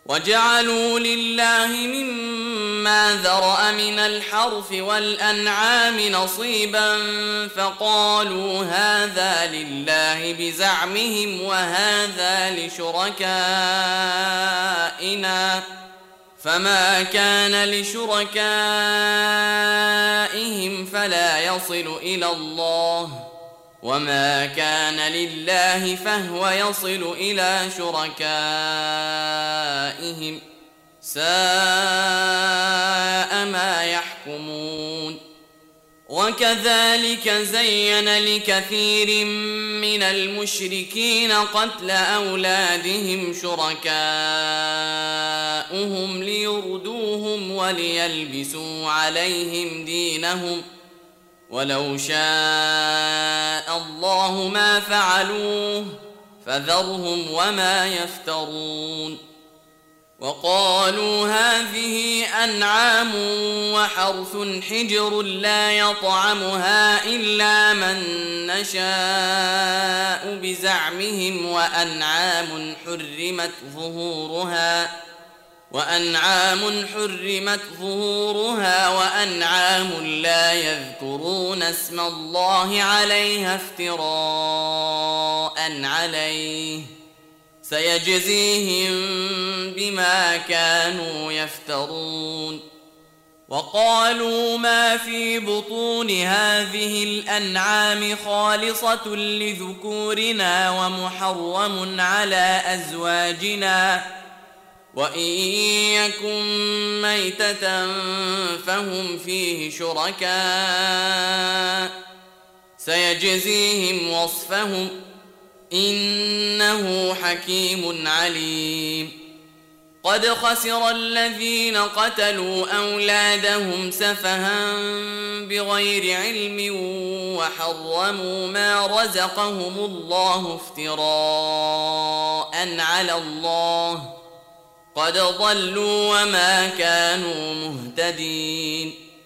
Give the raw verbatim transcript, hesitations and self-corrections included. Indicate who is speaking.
Speaker 1: وجعلوا لله مما ذرأ من الحرث والأنعام نصيبا فقالوا هذا لله بزعمهم وهذا لشركائنا فما كان لشركائهم فلا يصل إلى الله وما كان لله فهو يصل إلى شركائهم ساء ما يحكمون. وكذلك زين لكثير من المشركين قتل أولادهم شركاؤهم ليردوهم وليلبسوا عليهم دينهم ولو شاء الله ما فعلوه فذرهم وما يفترون. وقالوا هذه أنعام وحرث حجر لا يطعمها إلا من نشاء بزعمهم وأنعام حرمت ظهورها وأنعام حرمت ظهورها وأنعام لا يذكرون اسم الله عليها افتراء عليه سيجزيهم بما كانوا يفترون. وقالوا ما في بطون هذه الأنعام خالصة لذكورنا ومحرم على أزواجنا وإن يكن ميتة فهم فيه شركاء سيجزيهم وصفهم إنه حكيم عليم. قد خسر الذين قتلوا أولادهم سفها بغير علم وحرموا ما رزقهم الله افتراء على الله قد ضلوا وما كانوا مهتدين.